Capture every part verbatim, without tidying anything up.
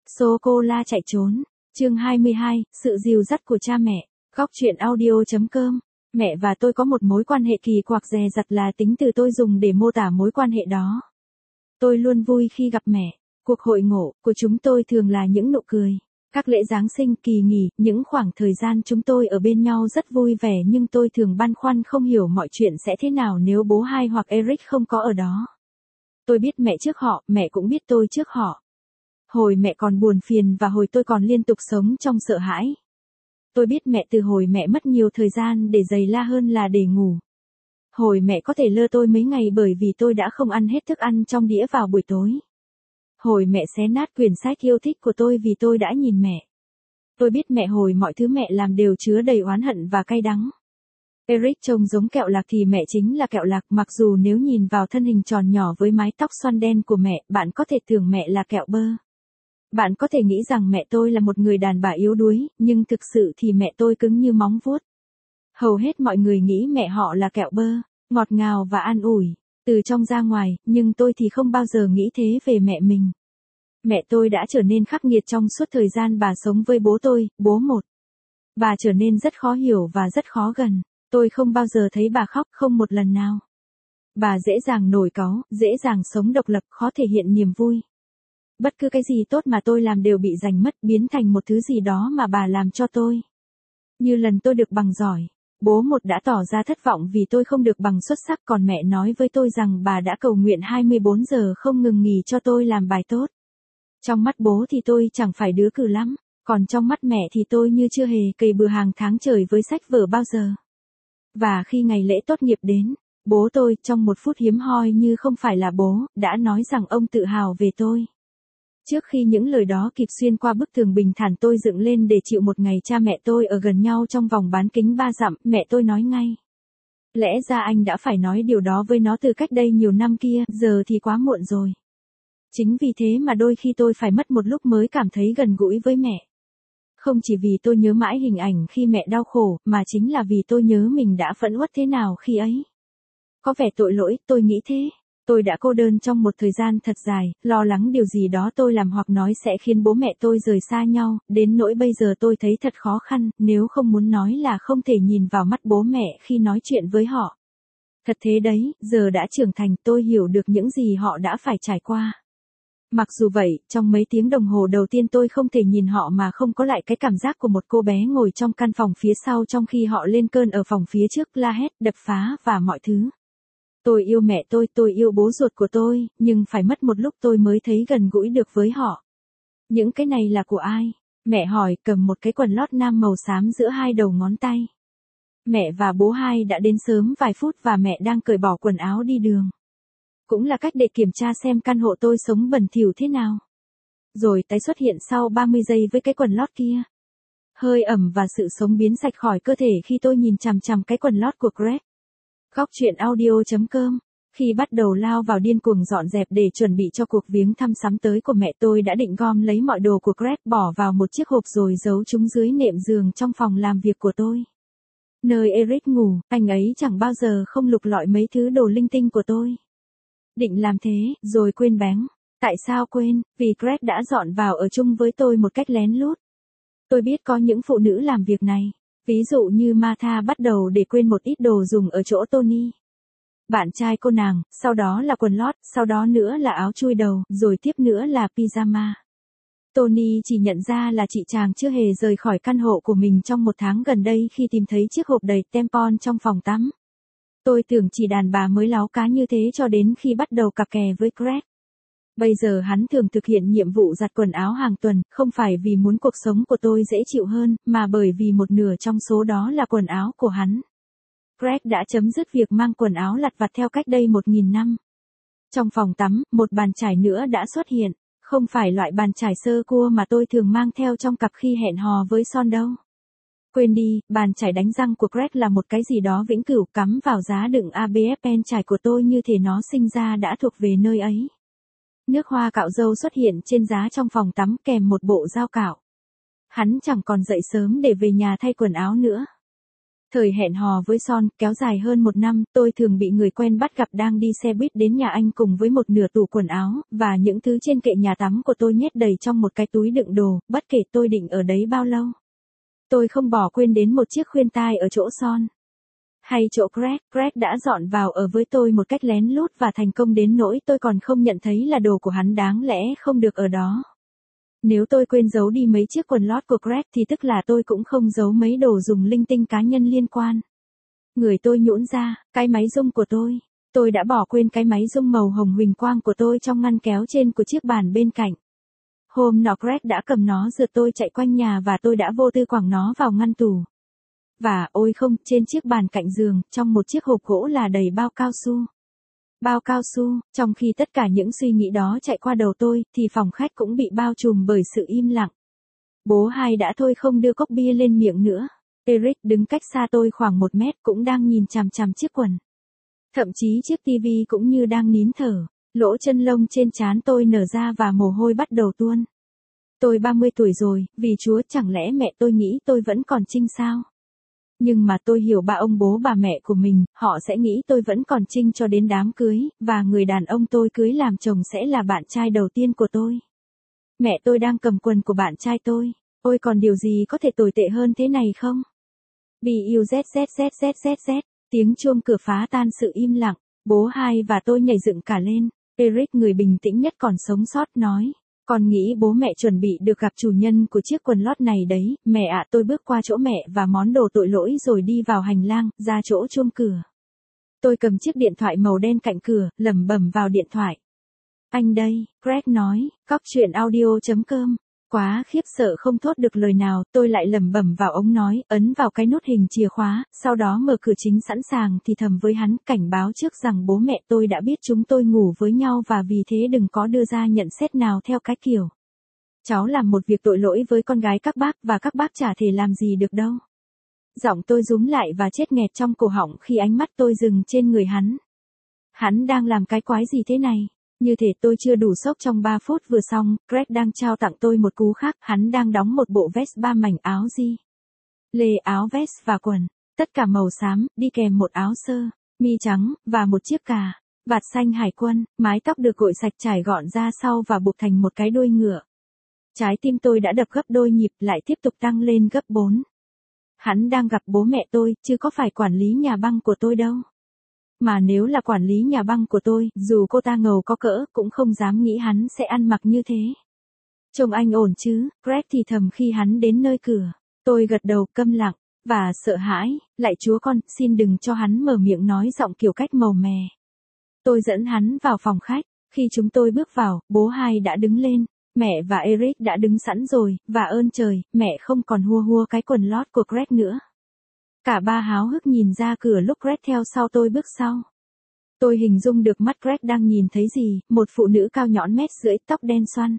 Sô-cô-la chạy trốn. Chương hai mươi hai, sự dìu dắt của cha mẹ. Góc truyện audio.com. Mẹ và tôi có một mối quan hệ kỳ quặc, dè dặt là tính từ tôi dùng để mô tả mối quan hệ đó. Tôi luôn vui khi gặp mẹ. Cuộc hội ngộ của chúng tôi thường là những nụ cười. Các lễ Giáng sinh, kỳ nghỉ, những khoảng thời gian chúng tôi ở bên nhau rất vui vẻ, nhưng tôi thường băn khoăn không hiểu mọi chuyện sẽ thế nào nếu bố hai hoặc Eric không có ở đó. Tôi biết mẹ trước họ, mẹ cũng biết tôi trước họ. Hồi mẹ còn buồn phiền và hồi tôi còn liên tục sống trong sợ hãi. Tôi biết mẹ từ hồi mẹ mất nhiều thời gian để giày la hơn là để ngủ. Hồi mẹ có thể lơ tôi mấy ngày bởi vì tôi đã không ăn hết thức ăn trong đĩa vào buổi tối. Hồi mẹ xé nát quyển sách yêu thích của tôi vì tôi đã nhìn mẹ. Tôi biết mẹ hồi mọi thứ mẹ làm đều chứa đầy oán hận và cay đắng. Eric trông giống kẹo lạc thì mẹ chính là kẹo lạc, mặc dù nếu nhìn vào thân hình tròn nhỏ với mái tóc xoăn đen của mẹ, bạn có thể tưởng mẹ là kẹo bơ. Bạn có thể nghĩ rằng mẹ tôi là một người đàn bà yếu đuối, nhưng thực sự thì mẹ tôi cứng như móng vuốt. Hầu hết mọi người nghĩ mẹ họ là kẹo bơ, ngọt ngào và an ủi, từ trong ra ngoài, nhưng tôi thì không bao giờ nghĩ thế về mẹ mình. Mẹ tôi đã trở nên khắc nghiệt trong suốt thời gian bà sống với bố tôi, bố một. Bà trở nên rất khó hiểu và rất khó gần. Tôi không bao giờ thấy bà khóc, không một lần nào. Bà dễ dàng nổi cáu, dễ dàng sống độc lập, khó thể hiện niềm vui. Bất cứ cái gì tốt mà tôi làm đều bị giành mất, biến thành một thứ gì đó mà bà làm cho tôi. Như lần tôi được bằng giỏi, bố một đã tỏ ra thất vọng vì tôi không được bằng xuất sắc, còn mẹ nói với tôi rằng bà đã cầu nguyện hai mươi bốn giờ không ngừng nghỉ cho tôi làm bài tốt. Trong mắt bố thì tôi chẳng phải đứa cừ lắm, còn trong mắt mẹ thì tôi như chưa hề cày bừa hàng tháng trời với sách vở bao giờ. Và khi ngày lễ tốt nghiệp đến, bố tôi, trong một phút hiếm hoi như không phải là bố, đã nói rằng ông tự hào về tôi. Trước khi những lời đó kịp xuyên qua bức tường bình thản tôi dựng lên để chịu một ngày cha mẹ tôi ở gần nhau trong vòng bán kính ba dặm, mẹ tôi nói ngay. Lẽ ra anh đã phải nói điều đó với nó từ cách đây nhiều năm kia, giờ thì quá muộn rồi. Chính vì thế mà đôi khi tôi phải mất một lúc mới cảm thấy gần gũi với mẹ. Không chỉ vì tôi nhớ mãi hình ảnh khi mẹ đau khổ, mà chính là vì tôi nhớ mình đã phẫn uất thế nào khi ấy. Có vẻ tội lỗi, tôi nghĩ thế. Tôi đã cô đơn trong một thời gian thật dài, lo lắng điều gì đó tôi làm hoặc nói sẽ khiến bố mẹ tôi rời xa nhau, đến nỗi bây giờ tôi thấy thật khó khăn, nếu không muốn nói là không thể nhìn vào mắt bố mẹ khi nói chuyện với họ. Thật thế đấy, giờ đã trưởng thành, tôi hiểu được những gì họ đã phải trải qua. Mặc dù vậy, trong mấy tiếng đồng hồ đầu tiên tôi không thể nhìn họ mà không có lại cái cảm giác của một cô bé ngồi trong căn phòng phía sau trong khi họ lên cơn ở phòng phía trước, la hét, đập phá và mọi thứ. Tôi yêu mẹ tôi, tôi yêu bố ruột của tôi, nhưng phải mất một lúc tôi mới thấy gần gũi được với họ. Những cái này là của ai? Mẹ hỏi, cầm một cái quần lót nam màu xám giữa hai đầu ngón tay. Mẹ và bố hai đã đến sớm vài phút và mẹ đang cởi bỏ quần áo đi đường. Cũng là cách để kiểm tra xem căn hộ tôi sống bẩn thỉu thế nào. Rồi tái xuất hiện sau ba mươi giây với cái quần lót kia. Hơi ẩm và sự sống biến sạch khỏi cơ thể khi tôi nhìn chằm chằm cái quần lót của Greg. Góc truyện audio.com. Khi bắt đầu lao vào điên cuồng dọn dẹp để chuẩn bị cho cuộc viếng thăm sắm tới của mẹ tôi đã định gom lấy mọi đồ của Greg bỏ vào một chiếc hộp rồi giấu chúng dưới nệm giường trong phòng làm việc của tôi. Nơi Eric ngủ, anh ấy chẳng bao giờ không lục lọi mấy thứ đồ linh tinh của tôi. Định làm thế, rồi quên bén. Tại sao quên? Vì Greg đã dọn vào ở chung với tôi một cách lén lút. Tôi biết có những phụ nữ làm việc này. Ví dụ như Martha bắt đầu để quên một ít đồ dùng ở chỗ Tony. Bạn trai cô nàng, sau đó là quần lót, sau đó nữa là áo chui đầu, rồi tiếp nữa là pyjama. Tony chỉ nhận ra là chị chàng chưa hề rời khỏi căn hộ của mình trong một tháng gần đây khi tìm thấy chiếc hộp đầy tampon trong phòng tắm. Tôi tưởng chỉ đàn bà mới láo cá như thế cho đến khi bắt đầu cặp kè với Greg. Bây giờ hắn thường thực hiện nhiệm vụ giặt quần áo hàng tuần, không phải vì muốn cuộc sống của tôi dễ chịu hơn, mà bởi vì một nửa trong số đó là quần áo của hắn. Greg đã chấm dứt việc mang quần áo lặt vặt theo cách đây một nghìn năm. Trong phòng tắm, một bàn chải nữa đã xuất hiện, không phải loại bàn chải sơ cua mà tôi thường mang theo trong cặp khi hẹn hò với Son đâu. Quên đi, bàn chải đánh răng của Greg là một cái gì đó vĩnh cửu cắm vào giá đựng a bê ép pen chải của tôi như thể nó sinh ra đã thuộc về nơi ấy. Nước hoa cạo râu xuất hiện trên giá trong phòng tắm kèm một bộ dao cạo. Hắn chẳng còn dậy sớm để về nhà thay quần áo nữa. Thời hẹn hò với Son kéo dài hơn một năm, tôi thường bị người quen bắt gặp đang đi xe buýt đến nhà anh cùng với một nửa tủ quần áo, và những thứ trên kệ nhà tắm của tôi nhét đầy trong một cái túi đựng đồ, bất kể tôi định ở đấy bao lâu. Tôi không bỏ quên đến một chiếc khuyên tai ở chỗ Son. Hay chỗ Greg, Greg đã dọn vào ở với tôi một cách lén lút và thành công đến nỗi tôi còn không nhận thấy là đồ của hắn đáng lẽ không được ở đó. Nếu tôi quên giấu đi mấy chiếc quần lót của Greg thì tức là tôi cũng không giấu mấy đồ dùng linh tinh cá nhân liên quan. Người tôi nhũn ra, cái máy rung của tôi. Tôi đã bỏ quên cái máy rung màu hồng huỳnh quang của tôi trong ngăn kéo trên của chiếc bàn bên cạnh. Hôm nọ Greg đã cầm nó rượt tôi chạy quanh nhà và tôi đã vô tư quẳng nó vào ngăn tủ. Và ôi không, trên chiếc bàn cạnh giường, trong một chiếc hộp gỗ là đầy bao cao su. Bao cao su, trong khi tất cả những suy nghĩ đó chạy qua đầu tôi, thì phòng khách cũng bị bao trùm bởi sự im lặng. Bố hai đã thôi không đưa cốc bia lên miệng nữa. Eric đứng cách xa tôi khoảng một mét cũng đang nhìn chằm chằm chiếc quần. Thậm chí chiếc tivi cũng như đang nín thở, lỗ chân lông trên trán tôi nở ra và mồ hôi bắt đầu tuôn. Tôi ba mươi tuổi rồi, vì Chúa chẳng lẽ mẹ tôi nghĩ tôi vẫn còn trinh sao? Nhưng mà tôi hiểu ba ông bố bà mẹ của mình, họ sẽ nghĩ tôi vẫn còn trinh cho đến đám cưới, và người đàn ông tôi cưới làm chồng sẽ là bạn trai đầu tiên của tôi. Mẹ tôi đang cầm quần của bạn trai tôi, ôi còn điều gì có thể tồi tệ hơn thế này không? Buzzzzzzzz, tiếng chuông cửa phá tan sự im lặng, bố hai và tôi nhảy dựng cả lên. Eric, người bình tĩnh nhất còn sống sót, nói. Con nghĩ bố mẹ chuẩn bị được gặp chủ nhân của chiếc quần lót này đấy, mẹ ạ. Tôi bước qua chỗ mẹ và món đồ tội lỗi rồi đi vào hành lang, ra chỗ chuông cửa. Tôi cầm chiếc điện thoại màu đen cạnh cửa, lẩm bẩm vào điện thoại. Anh đây, Greg nói, cóc truyện audio chấm com. Quá khiếp sợ không thốt được lời nào, tôi lại lẩm bẩm vào ống nói, ấn vào cái nút hình chìa khóa, sau đó mở cửa chính sẵn sàng thì thầm với hắn, cảnh báo trước rằng bố mẹ tôi đã biết chúng tôi ngủ với nhau và vì thế đừng có đưa ra nhận xét nào theo cái kiểu. Cháu làm một việc tội lỗi với con gái các bác và các bác chả thể làm gì được đâu. Giọng tôi rúm lại và chết nghẹt trong cổ họng khi ánh mắt tôi dừng trên người hắn. Hắn đang làm cái quái gì thế này? Như thể tôi chưa đủ sốc trong ba phút vừa xong, Greg đang trao tặng tôi một cú khác, hắn đang đóng một bộ vest ba mảnh áo di. Lê áo vest và quần, tất cả màu xám, đi kèm một áo sơ, mi trắng, và một chiếc cà, vạt xanh hải quân, mái tóc được gội sạch trải gọn ra sau và buộc thành một cái đuôi ngựa. Trái tim tôi đã đập gấp đôi nhịp lại tiếp tục tăng lên gấp bốn. Hắn đang gặp bố mẹ tôi, chứ có phải quản lý nhà băng của tôi đâu. Mà nếu là quản lý nhà băng của tôi, dù cô ta ngầu có cỡ, cũng không dám nghĩ hắn sẽ ăn mặc như thế. Trông anh ổn chứ, Greg thì thầm khi hắn đến nơi cửa. Tôi gật đầu câm lặng, và sợ hãi, lại Chúa con, xin đừng cho hắn mở miệng nói giọng kiểu cách màu mè. Tôi dẫn hắn vào phòng khách, khi chúng tôi bước vào, bố hai đã đứng lên, mẹ và Eric đã đứng sẵn rồi, và ơn trời, mẹ không còn hua hua cái quần lót của Greg nữa. Cả ba háo hức nhìn ra cửa lúc Greg theo sau tôi bước sau. Tôi hình dung được mắt Greg đang nhìn thấy gì, một phụ nữ cao nhõn mét rưỡi, tóc đen xoăn.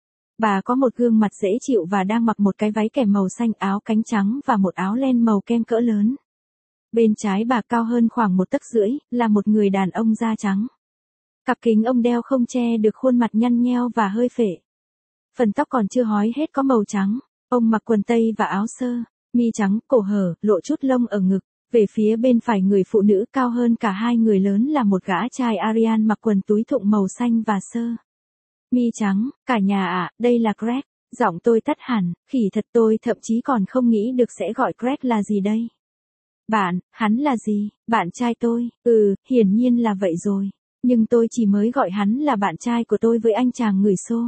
Bà có một gương mặt dễ chịu và đang mặc một cái váy kẻ màu xanh, áo cánh trắng và một áo len màu kem cỡ lớn. Bên trái bà cao hơn khoảng một tấc rưỡi, là một người đàn ông da trắng. Cặp kính ông đeo không che được khuôn mặt nhăn nheo và hơi phệ. Phần tóc còn chưa hói hết có màu trắng. Ông mặc quần tây và áo sơ, mi trắng, cổ hở, lộ chút lông ở ngực. Về phía bên phải người phụ nữ cao hơn cả hai người lớn là một gã trai Aryan mặc quần túi thụng màu xanh và sơ mi trắng. Cả nhà ạ, à, đây là Greg. Giọng tôi tắt hẳn, khỉ thật, tôi thậm chí còn không nghĩ được sẽ gọi Greg là gì đây. Bạn, hắn là gì? Bạn trai tôi, ừ, hiển nhiên là vậy rồi. Nhưng tôi chỉ mới gọi hắn là bạn trai của tôi với anh chàng người xô.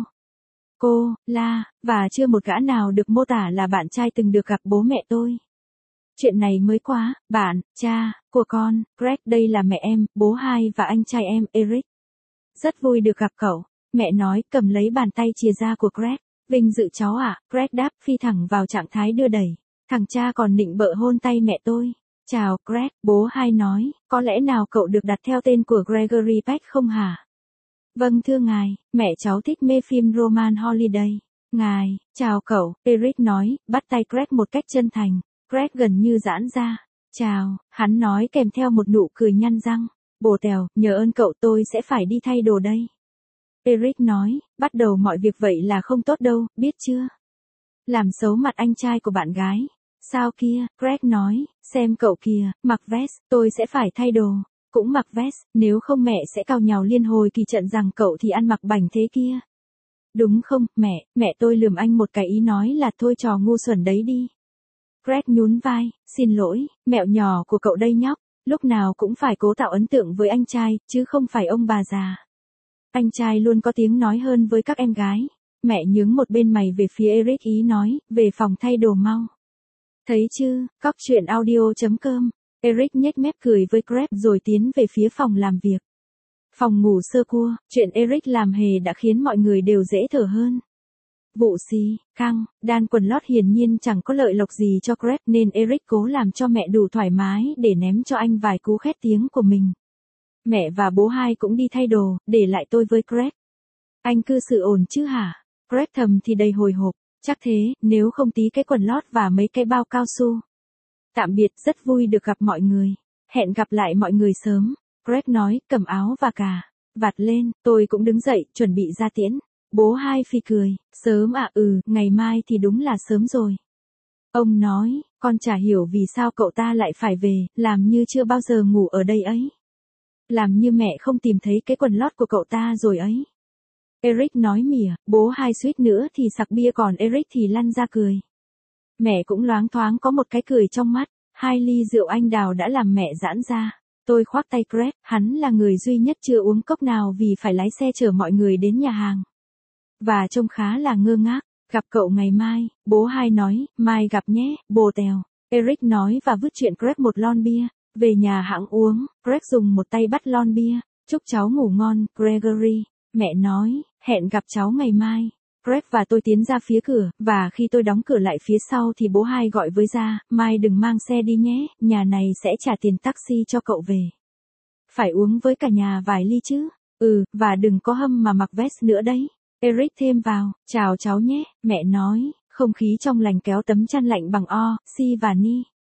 Cô, la, và chưa một gã nào được mô tả là bạn trai từng được gặp bố mẹ tôi. Chuyện này mới quá, bạn, cha, của con, Greg, đây là mẹ em, bố hai và anh trai em, Eric. Rất vui được gặp cậu, mẹ nói, cầm lấy bàn tay chìa ra của Greg. Vinh dự cháu ạ, à? Greg đáp, phi thẳng vào trạng thái đưa đẩy. Thằng cha còn nịnh bợ hôn tay mẹ tôi. Chào, Greg, bố hai nói, có lẽ nào cậu được đặt theo tên của Gregory Peck không hả? Vâng thưa ngài, mẹ cháu thích mê phim Roman Holiday. Ngài, chào cậu, Eric nói, bắt tay Greg một cách chân thành. Greg gần như giãn ra. Chào, hắn nói kèm theo một nụ cười nhăn răng. Bồ tèo, nhờ ơn cậu tôi sẽ phải đi thay đồ đây. Eric nói, bắt đầu mọi việc vậy là không tốt đâu, biết chưa? Làm xấu mặt anh trai của bạn gái. Sao kia, Greg nói, xem cậu kìa, mặc vest, tôi sẽ phải thay đồ. Cũng mặc vest, nếu không mẹ sẽ cào nhào liên hồi kỳ trận rằng cậu thì ăn mặc bảnh thế kia. Đúng không, mẹ, mẹ tôi lườm anh một cái ý nói là thôi trò ngu xuẩn đấy đi. Greg nhún vai, xin lỗi, mẹo nhỏ của cậu đây nhóc, lúc nào cũng phải cố tạo ấn tượng với anh trai, chứ không phải ông bà già. Anh trai luôn có tiếng nói hơn với các em gái. Mẹ nhướng một bên mày về phía Eric ý nói, về phòng thay đồ mau. Thấy chứ, cóc truyện audio chấm com. Eric nhếch mép cười với Greg rồi tiến về phía phòng làm việc. Phòng ngủ sơ cua, chuyện Eric làm hề đã khiến mọi người đều dễ thở hơn. Vụ xì, căng, đan quần lót hiển nhiên chẳng có lợi lộc gì cho Greg nên Eric cố làm cho mẹ đủ thoải mái để ném cho anh vài cú khét tiếng của mình. Mẹ và bố hai cũng đi thay đồ, để lại tôi với Greg. Anh cư xử ổn chứ hả? Greg thầm thì đầy hồi hộp, chắc thế, nếu không tí cái quần lót và mấy cái bao cao su. Tạm biệt, rất vui được gặp mọi người. Hẹn gặp lại mọi người sớm. Greg nói, cầm áo và cà vạt lên, tôi cũng đứng dậy, chuẩn bị ra tiễn. Bố hai phi cười, sớm à, ừ, ngày mai thì đúng là sớm rồi. Ông nói, con chả hiểu vì sao cậu ta lại phải về, làm như chưa bao giờ ngủ ở đây ấy. Làm như mẹ không tìm thấy cái quần lót của cậu ta rồi ấy. Eric nói mỉa, bố hai suýt nữa thì sặc bia còn Eric thì lăn ra cười. Mẹ cũng loáng thoáng có một cái cười trong mắt, hai ly rượu anh đào đã làm mẹ giãn ra. Tôi khoác tay Greg, hắn là người duy nhất chưa uống cốc nào vì phải lái xe chở mọi người đến nhà hàng. Và trông khá là ngơ ngác, gặp cậu ngày mai, bố hai nói, mai gặp nhé, bồ tèo. Eric nói và vứt chuyện Greg một lon bia, về nhà hãng uống, Greg dùng một tay bắt lon bia, chúc cháu ngủ ngon, Gregory. Mẹ nói, hẹn gặp cháu ngày mai. Greg và tôi tiến ra phía cửa, và khi tôi đóng cửa lại phía sau thì bố hai gọi với ra, mai đừng mang xe đi nhé, nhà này sẽ trả tiền taxi cho cậu về. Phải uống với cả nhà vài ly chứ, ừ, và đừng có hâm mà mặc vest nữa đấy. Eric thêm vào, chào cháu nhé, mẹ nói, không khí trong lành kéo tấm chăn lạnh bằng o, si và ni.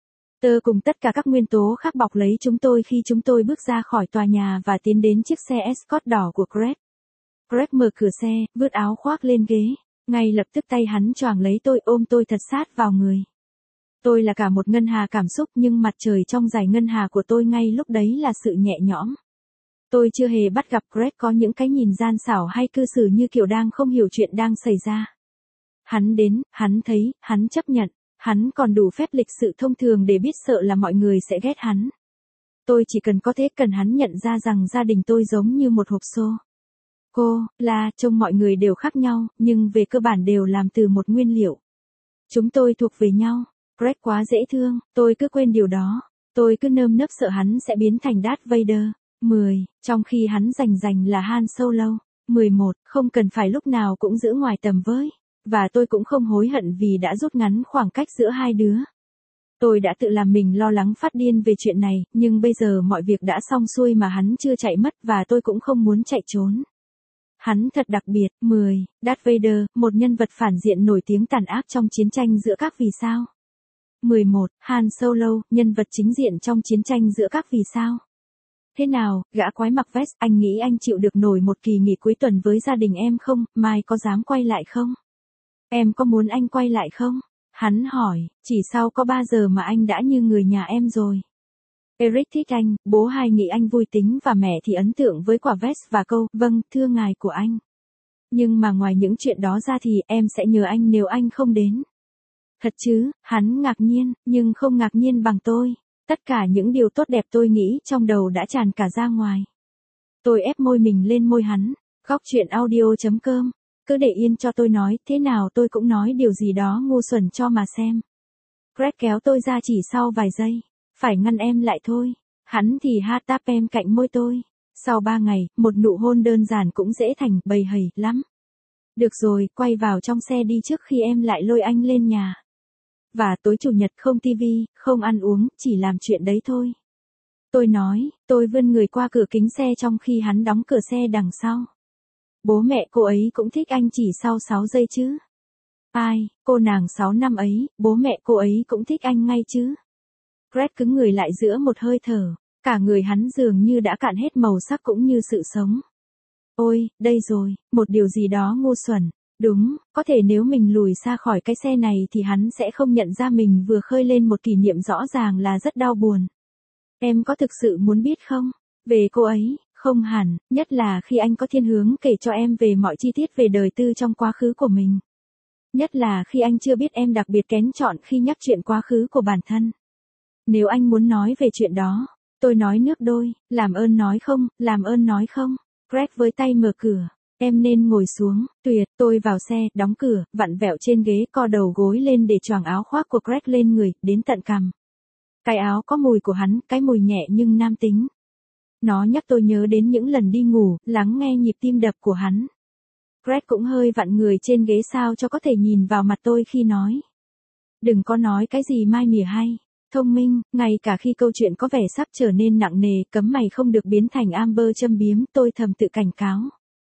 Tơ cùng tất cả các nguyên tố khác bọc lấy chúng tôi khi chúng tôi bước ra khỏi tòa nhà và tiến đến chiếc xe Escort đỏ của Greg. Greg mở cửa xe, vứt áo khoác lên ghế. Ngay lập tức tay hắn choàng lấy tôi ôm tôi thật sát vào người. Tôi là cả một ngân hà cảm xúc nhưng mặt trời trong dải ngân hà của tôi ngay lúc đấy là sự nhẹ nhõm. Tôi chưa hề bắt gặp Greg có những cái nhìn gian xảo hay cư xử như kiểu đang không hiểu chuyện đang xảy ra. Hắn đến, hắn thấy, hắn chấp nhận, hắn còn đủ phép lịch sự thông thường để biết sợ là mọi người sẽ ghét hắn. Tôi chỉ cần có thế cần hắn nhận ra rằng gia đình tôi giống như một hộp xô. Cô, là, trông mọi người đều khác nhau, nhưng về cơ bản đều làm từ một nguyên liệu. Chúng tôi thuộc về nhau. Greg quá dễ thương, tôi cứ quên điều đó. Tôi cứ nơm nớp sợ hắn sẽ biến thành Darth Vader. mười, trong khi hắn rành rành là Han Solo. mười một, không cần phải lúc nào cũng giữ ngoài tầm với. Và tôi cũng không hối hận vì đã rút ngắn khoảng cách giữa hai đứa. Tôi đã tự làm mình lo lắng phát điên về chuyện này, nhưng bây giờ mọi việc đã xong xuôi mà hắn chưa chạy mất và tôi cũng không muốn chạy trốn. Hắn thật đặc biệt. mười. Darth Vader, một nhân vật phản diện nổi tiếng tàn ác trong chiến tranh giữa các vì sao. mười một. Han Solo, nhân vật chính diện trong chiến tranh giữa các vì sao. Thế nào, gã quái mặc vest, anh nghĩ anh chịu được nổi một kỳ nghỉ cuối tuần với gia đình em không? Mai có dám quay lại không? Em có muốn anh quay lại không? Hắn hỏi, chỉ sau có ba giờ mà anh đã như người nhà em rồi. Eric thích anh, bố hai nghĩ anh vui tính và mẹ thì ấn tượng với quả vest và câu, vâng, thưa ngài của anh. Nhưng mà ngoài những chuyện đó ra thì em sẽ nhờ anh nếu anh không đến. Thật chứ, hắn ngạc nhiên, nhưng không ngạc nhiên bằng tôi. Tất cả những điều tốt đẹp tôi nghĩ trong đầu đã tràn cả ra ngoài. Tôi ép môi mình lên môi hắn, góc truyện audio chấm com. Cứ để yên cho tôi nói, thế nào tôi cũng nói điều gì đó ngu xuẩn cho mà xem. Greg kéo tôi ra chỉ sau vài giây. Phải ngăn em lại thôi. Hắn thì hát táp em cạnh môi tôi. Sau ba ngày, một nụ hôn đơn giản cũng dễ thành bầy hầy lắm. Được rồi, quay vào trong xe đi trước khi em lại lôi anh lên nhà. Và tối chủ nhật không tivi, không ăn uống, chỉ làm chuyện đấy thôi. Tôi nói, tôi vươn người qua cửa kính xe trong khi hắn đóng cửa xe đằng sau. Bố mẹ cô ấy cũng thích anh chỉ sau sáu giây chứ. Ai, cô nàng sáu năm ấy, bố mẹ cô ấy cũng thích anh ngay chứ. Greg cứng người lại giữa một hơi thở, cả người hắn dường như đã cạn hết màu sắc cũng như sự sống. Ôi, đây rồi, một điều gì đó ngu xuẩn. Đúng, có thể nếu mình lùi xa khỏi cái xe này thì hắn sẽ không nhận ra mình vừa khơi lên một kỷ niệm rõ ràng là rất đau buồn. Em có thực sự muốn biết không? Về cô ấy, không hẳn, nhất là khi anh có thiên hướng kể cho em về mọi chi tiết về đời tư trong quá khứ của mình. Nhất là khi anh chưa biết em đặc biệt kén chọn khi nhắc chuyện quá khứ của bản thân. Nếu anh muốn nói về chuyện đó, tôi nói nước đôi, làm ơn nói không, làm ơn nói không. Greg với tay mở cửa. Em nên ngồi xuống, tuyệt, tôi vào xe, đóng cửa, vặn vẹo trên ghế, co đầu gối lên để choàng áo khoác của Greg lên người, đến tận cằm. Cái áo có mùi của hắn, cái mùi nhẹ nhưng nam tính. Nó nhắc tôi nhớ đến những lần đi ngủ, lắng nghe nhịp tim đập của hắn. Greg cũng hơi vặn người trên ghế sao cho có thể nhìn vào mặt tôi khi nói. Đừng có nói cái gì mai mỉa hay. Thông minh, ngay cả khi câu chuyện có vẻ sắp trở nên nặng nề, cấm mày không được biến thành Amber châm biếm, tôi thầm tự cảnh cáo.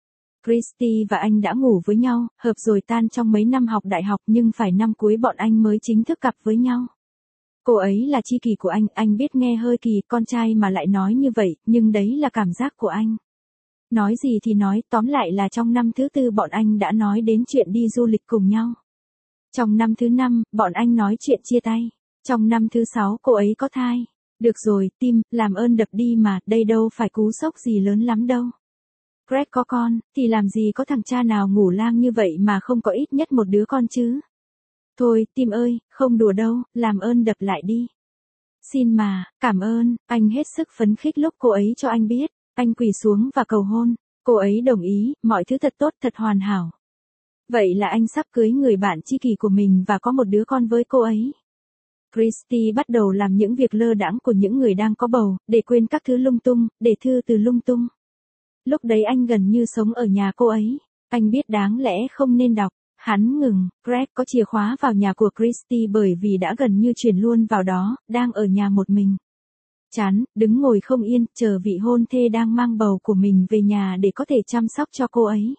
Christy và anh đã ngủ với nhau, hợp rồi tan trong mấy năm học đại học nhưng phải năm cuối bọn anh mới chính thức cặp với nhau. Cô ấy là tri kỷ của anh, anh biết nghe hơi kỳ, con trai mà lại nói như vậy, nhưng đấy là cảm giác của anh. Nói gì thì nói, tóm lại là trong năm thứ tư bọn anh đã nói đến chuyện đi du lịch cùng nhau. Trong năm thứ năm, bọn anh nói chuyện chia tay. Trong năm thứ sáu cô ấy có thai. Được rồi, tim, làm ơn đập đi mà, đây đâu phải cú sốc gì lớn lắm đâu. Greg có con, thì làm gì có thằng cha nào ngủ lang như vậy mà không có ít nhất một đứa con chứ. Thôi, tim ơi, không đùa đâu, làm ơn đập lại đi. Xin mà, cảm ơn, anh hết sức phấn khích lúc cô ấy cho anh biết. Anh quỳ xuống và cầu hôn. Cô ấy đồng ý, mọi thứ thật tốt, thật hoàn hảo. Vậy là anh sắp cưới người bạn tri kỷ của mình và có một đứa con với cô ấy. Christy bắt đầu làm những việc lơ đãng của những người đang có bầu, để quên các thứ lung tung, để thư từ lung tung. Lúc đấy anh gần như sống ở nhà cô ấy. Anh biết đáng lẽ không nên đọc. Hắn ngừng, Greg có chìa khóa vào nhà của Christy bởi vì đã gần như chuyển luôn vào đó, đang ở nhà một mình. Chán, đứng ngồi không yên, chờ vị hôn thê đang mang bầu của mình về nhà để có thể chăm sóc cho cô ấy.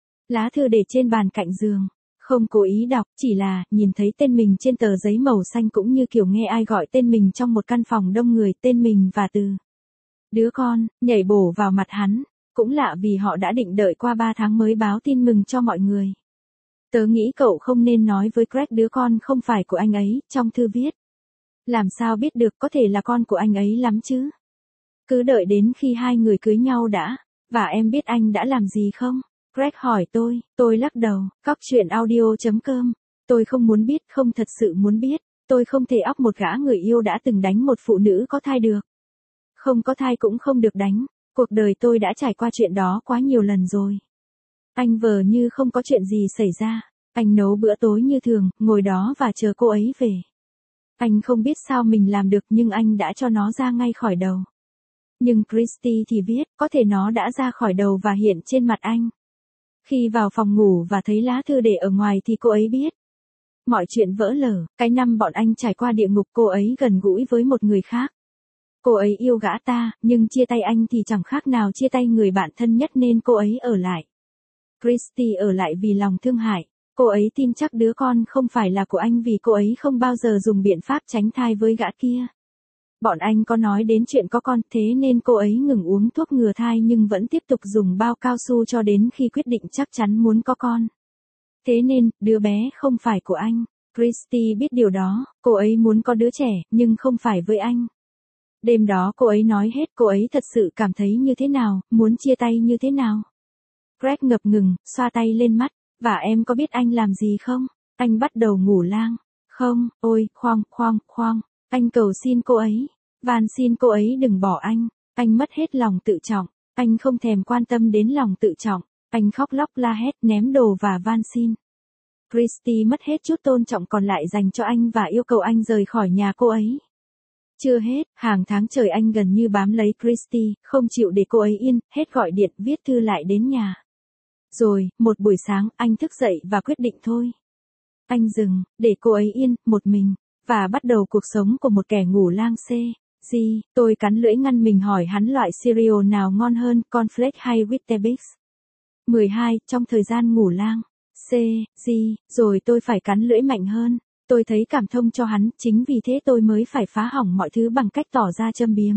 Lá thư để trên bàn cạnh giường. Không cố ý đọc, chỉ là, nhìn thấy tên mình trên tờ giấy màu xanh cũng như kiểu nghe ai gọi tên mình trong một căn phòng đông người, tên mình và từ. Đứa con, nhảy bổ vào mặt hắn. Cũng lạ vì họ đã định đợi qua ba tháng mới báo tin mừng cho mọi người. Tớ nghĩ cậu không nên nói với Greg đứa con không phải của anh ấy, trong thư viết. Làm sao biết được, có thể là con của anh ấy lắm chứ. Cứ đợi đến khi hai người cưới nhau đã. Và em biết anh đã làm gì không? Greg hỏi tôi, tôi lắc đầu, cóc truyện audio chấm com. Tôi không muốn biết, không thật sự muốn biết. Tôi không thể óc một gã người yêu đã từng đánh một phụ nữ có thai được. Không có thai cũng không được đánh. Cuộc đời tôi đã trải qua chuyện đó quá nhiều lần rồi. Anh vờ như không có chuyện gì xảy ra. Anh nấu bữa tối như thường, ngồi đó và chờ cô ấy về. Anh không biết sao mình làm được nhưng anh đã cho nó ra ngay khỏi đầu. Nhưng Christy thì viết, có thể nó đã ra khỏi đầu và hiện trên mặt anh. Khi vào phòng ngủ và thấy lá thư để ở ngoài thì cô ấy biết. Mọi chuyện vỡ lở, cái năm bọn anh trải qua địa ngục cô ấy gần gũi với một người khác. Cô ấy yêu gã ta, nhưng chia tay anh thì chẳng khác nào chia tay người bạn thân nhất nên cô ấy ở lại. Christy ở lại vì lòng thương hại. Cô ấy tin chắc đứa con không phải là của anh vì cô ấy không bao giờ dùng biện pháp tránh thai với gã kia. Bọn anh có nói đến chuyện có con thế nên cô ấy ngừng uống thuốc ngừa thai nhưng vẫn tiếp tục dùng bao cao su cho đến khi quyết định chắc chắn muốn có con. Thế nên, đứa bé không phải của anh. Christy biết điều đó, cô ấy muốn có đứa trẻ, nhưng không phải với anh. Đêm đó cô ấy nói hết cô ấy thật sự cảm thấy như thế nào, muốn chia tay như thế nào. Greg ngập ngừng, xoa tay lên mắt, và em có biết anh làm gì không? Anh bắt đầu ngủ lang. Không, ôi, khoan, khoan, khoan. Anh cầu xin cô ấy. Van xin cô ấy đừng bỏ anh. Anh mất hết lòng tự trọng. Anh không thèm quan tâm đến lòng tự trọng. Anh khóc lóc la hét ném đồ và van xin. Christy mất hết chút tôn trọng còn lại dành cho anh và yêu cầu anh rời khỏi nhà cô ấy. Chưa hết, hàng tháng trời anh gần như bám lấy Christy, không chịu để cô ấy yên, hết gọi điện, viết thư lại đến nhà. Rồi, một buổi sáng, anh thức dậy và quyết định thôi. Anh dừng, để cô ấy yên, một mình, và bắt đầu cuộc sống của một kẻ ngủ lang xê. Gì, tôi cắn lưỡi ngăn mình hỏi hắn loại cereal nào ngon hơn, cornflakes hay Weetabix. mười hai, trong thời gian ngủ lang. C, gì, rồi tôi phải cắn lưỡi mạnh hơn. Tôi thấy cảm thông cho hắn, chính vì thế tôi mới phải phá hỏng mọi thứ bằng cách tỏ ra châm biếm.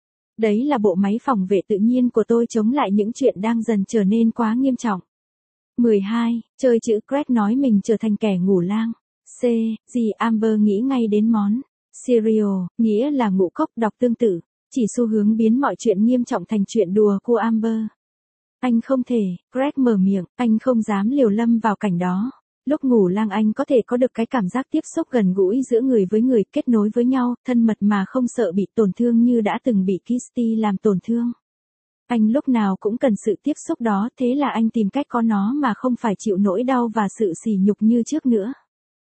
Đấy là bộ máy phòng vệ tự nhiên của tôi chống lại những chuyện đang dần trở nên quá nghiêm trọng. mười hai. Chơi chữ Greg nói mình trở thành kẻ ngủ lang. C. Gì Amber nghĩ ngay đến món cereal, nghĩa là ngũ cốc đọc tương tự, chỉ xu hướng biến mọi chuyện nghiêm trọng thành chuyện đùa của Amber. Anh không thể, Greg mở miệng, anh không dám liều lâm vào cảnh đó. Lúc ngủ lang anh có thể có được cái cảm giác tiếp xúc gần gũi giữa người với người, kết nối với nhau, thân mật mà không sợ bị tổn thương như đã từng bị Kirsty làm tổn thương. Anh lúc nào cũng cần sự tiếp xúc đó, thế là anh tìm cách có nó mà không phải chịu nỗi đau và sự sỉ nhục như trước nữa.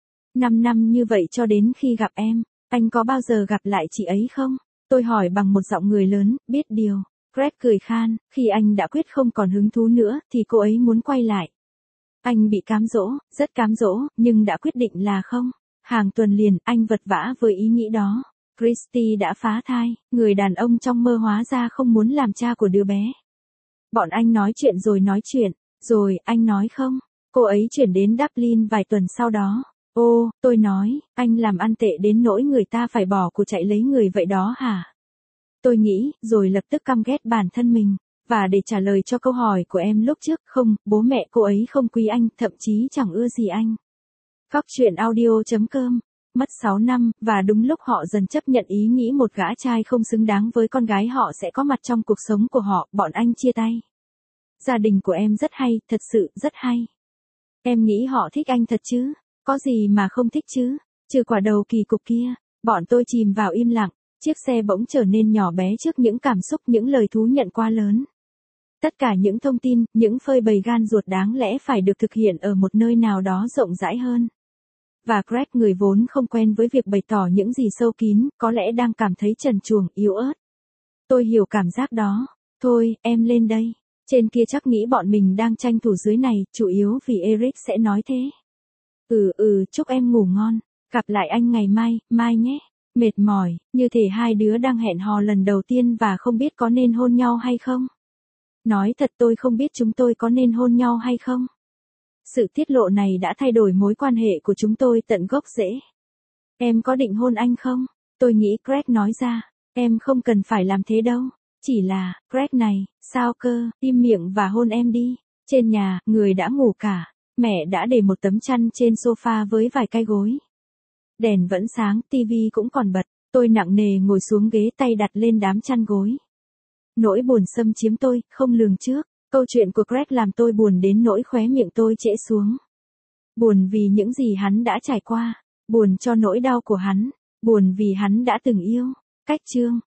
Năm năm như vậy cho đến khi gặp em, anh có bao giờ gặp lại chị ấy không? Tôi hỏi bằng một giọng người lớn, biết điều. Greg cười khan, khi anh đã quyết không còn hứng thú nữa, thì cô ấy muốn quay lại. Anh bị cám dỗ, rất cám dỗ, nhưng đã quyết định là không. Hàng tuần liền, anh vật vã với ý nghĩ đó. Kirsty đã phá thai, người đàn ông trong mơ hóa ra không muốn làm cha của đứa bé. Bọn anh nói chuyện rồi nói chuyện, rồi, anh nói không. Cô ấy chuyển đến Dublin vài tuần sau đó. Ô, tôi nói, anh làm ăn tệ đến nỗi người ta phải bỏ của chạy lấy người vậy đó hả? Tôi nghĩ, rồi lập tức căm ghét bản thân mình. Và để trả lời cho câu hỏi của em lúc trước, không, bố mẹ cô ấy không quý anh, thậm chí chẳng ưa gì anh. Góc truyện audio chấm com. Mất sáu năm, và đúng lúc họ dần chấp nhận ý nghĩ một gã trai không xứng đáng với con gái họ sẽ có mặt trong cuộc sống của họ, bọn anh chia tay. Gia đình của em rất hay, thật sự, rất hay. Em nghĩ họ thích anh thật chứ? Có gì mà không thích chứ? Trừ quả đầu kỳ cục kia, bọn tôi chìm vào im lặng, chiếc xe bỗng trở nên nhỏ bé trước những cảm xúc, những lời thú nhận quá lớn. Tất cả những thông tin, những phơi bày gan ruột đáng lẽ phải được thực hiện ở một nơi nào đó rộng rãi hơn. Và Greg, người vốn không quen với việc bày tỏ những gì sâu kín, có lẽ đang cảm thấy trần truồng, yếu ớt. Tôi hiểu cảm giác đó. Thôi, em lên đây. Trên kia chắc nghĩ bọn mình đang tranh thủ dưới này, chủ yếu vì Eric sẽ nói thế. Ừ ừ, chúc em ngủ ngon. Gặp lại anh ngày mai, mai nhé. Mệt mỏi, như thể hai đứa đang hẹn hò lần đầu tiên và không biết có nên hôn nhau hay không. Nói thật tôi không biết chúng tôi có nên hôn nhau hay không. Sự tiết lộ này đã thay đổi mối quan hệ của chúng tôi tận gốc rễ. Em có định hôn anh không? Tôi nghĩ Greg nói ra. Em không cần phải làm thế đâu. Chỉ là, Greg này, sao cơ, im miệng và hôn em đi. Trên nhà, người đã ngủ cả. Mẹ đã để một tấm chăn trên sofa với vài cái gối. Đèn vẫn sáng, tivi cũng còn bật. Tôi nặng nề ngồi xuống ghế, tay đặt lên đám chăn gối. Nỗi buồn xâm chiếm tôi, không lường trước. Câu chuyện của Greg làm tôi buồn đến nỗi khóe miệng tôi trễ xuống. Buồn vì những gì hắn đã trải qua. Buồn cho nỗi đau của hắn. Buồn vì hắn đã từng yêu. Cách chương.